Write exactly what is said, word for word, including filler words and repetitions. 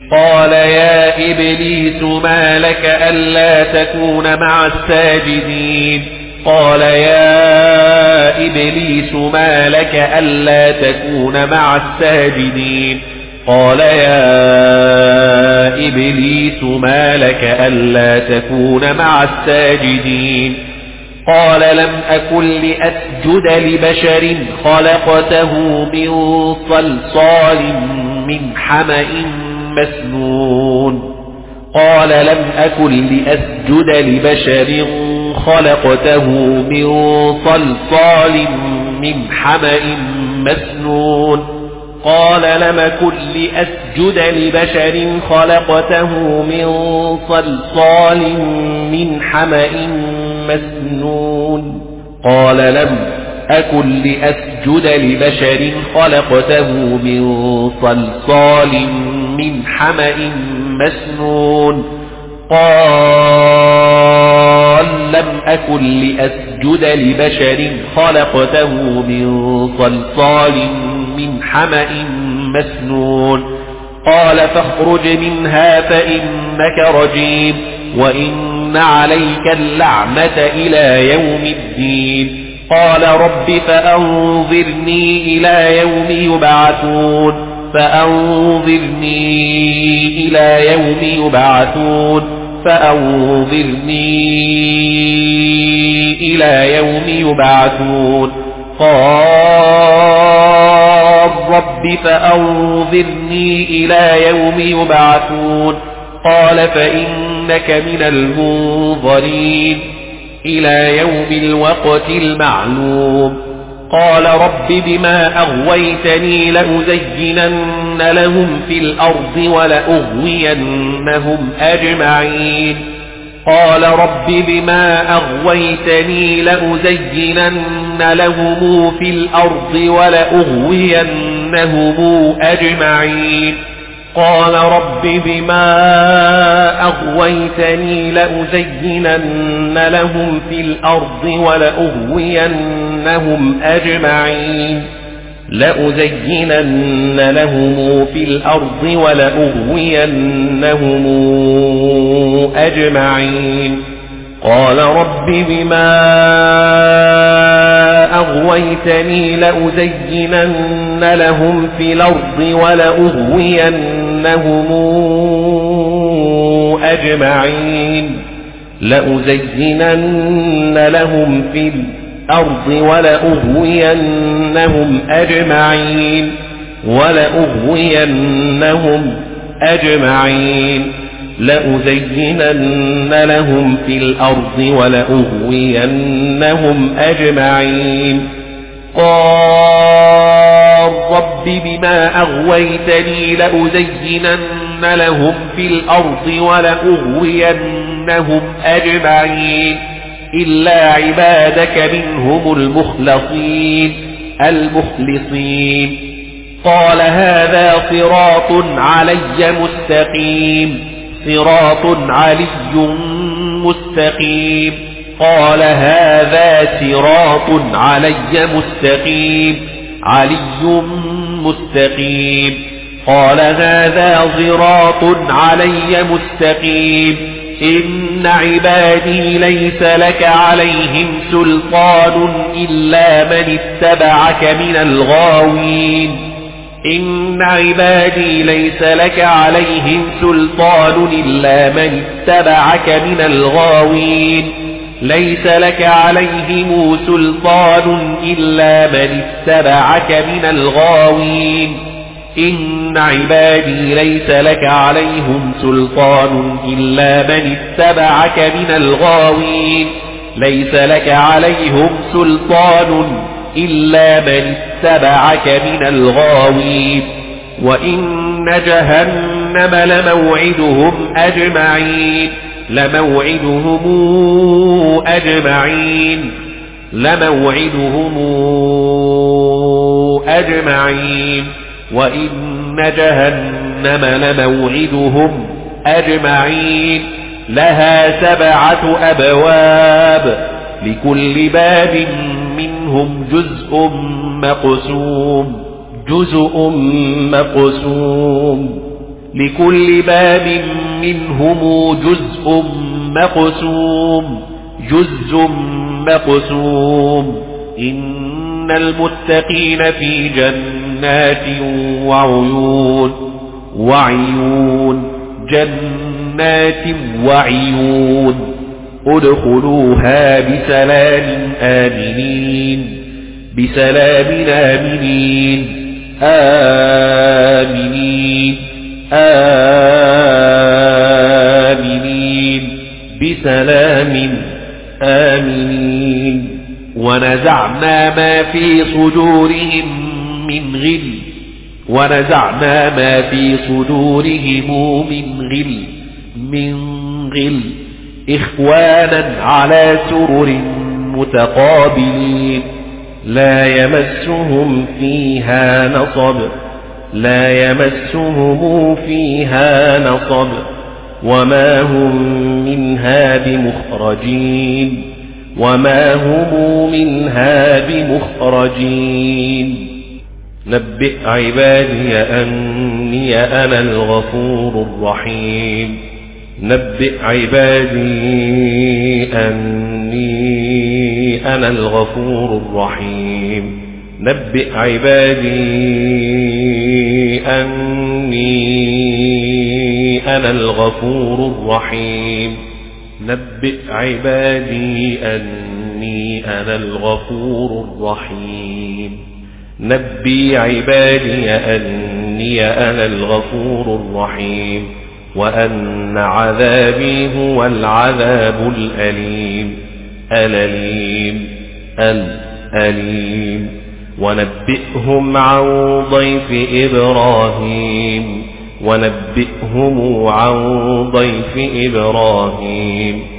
قال يا إبليس ما لك ألا تكون مع الساجدين قال يا إبليس ما لك ألا تكون مع الساجدين قال يا إبليس ما لك ألا تكون مع الساجدين قال لم أكن لأسجد لبشر خلقته من صلصال من حمأ مسنون قال لم أكن لأسجد لبشر خلقته من صلصال من حمأ مسنون قال لم أكن لأسجد لبشر خلقته من صلصال من حمأ مسنون قال لم أكن لأسجد لبشر خلقته من صلصال من حمأ مسنون قال لم أكن لأسجد لبشر خلقته من صلصال من حمأ مسنون قال فاخرج منها فإنك رجيم وإن عليك اللعنة إلى يوم الدين قال رب فأنظرني إلى يوم يبعثون فأنظرني إلى يوم يبعثون فأنظرني إلى يوم يبعثون قال رب فأنظرني إلى يوم يبعثون قال فإنك من المنظرين إلى يوم الوقت المعلوم قال رب بما أغويتني لأزينن لهم في الأرض ولأغوينهم أجمعين قال رب بما أغويتني لأزينن لهم في الأرض ولأغوينهم أجمعين قال رب بما أغويتني لأزينن لهم في الأرض ولأغوينهم أجمعين لأزينن لهم في الأرض ولأغوينهم أجمعين قال رب بما أغويتني لأزينن لهم في الأرض ولأغوينهم أجمعين لأزينن لهم في الأرض ولأغوينهم أجمعين ولأغوينهم أجمعين لأزينن لهم في الأرض ولأغوينهم أجمعين قال رب بما أغويتني لأزينن لهم في الأرض ولأغوينهم أجمعين إلا عبادك منهم المخلصين المخلصين قال هذا صراط علي مستقيم صراط علي مستقيم قال هذا صراط علي مستقيم علي مستقيم قال هذا صراط علي مستقيم إن عبادي ليس لك عليهم سلطان إلا من اتبعك من الغاوين إن عبادي ليس لك عليهم سلطان إلا من اتبعك من الغاوين ليس لك عليهم سلطان إلا من اتبعك من الغاوين إن عبادي ليس لك عليهم سلطان إلا من اتبعك من الغاوين ليس لك عليهم سلطان إلا من اتبعك من الغاوين وإن جهنم لموعدهم أجمعين لموعدهم أجمعين لموعدهم أجمعين وإن جهنم لموعدهم أجمعين لها سبعة أبواب لكل باب منهم جزء مقسوم جزء مقسوم لكل باب منهم جزء مقسوم جزء مقسوم إن المتقين في جنات وعيون وعيون جنات وعيون ادخلوها بسلام آمنين بسلام آمنين آمنين آمنين بسلام آمنين ونزعنا ما في صدورهم من غل ونزعنا ما في صدورهم من غل من غل إخوانا على سرر متقابلين لا يمسهم فيها نصب لا يمسهم فيها نصب وما هم منها بمخرجين وما هم منها بمخرجين نبئ عبادي أني أنا الغفور الرحيم نبئ عبادي أني أنا الغفور الرحيم نبئ عبادي أني أنا الغفور الرحيم نبئ عبادي أني أنا الغفور الرحيم نبئ عبادي أني أنا الغفور الرحيم وأن عذابي هو العذاب الأليم الأليم الأليم ونبئهم عن ضيف إبراهيم ونبئهم عن ضيف إبراهيم